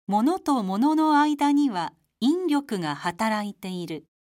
物と物の間には引力が働いている。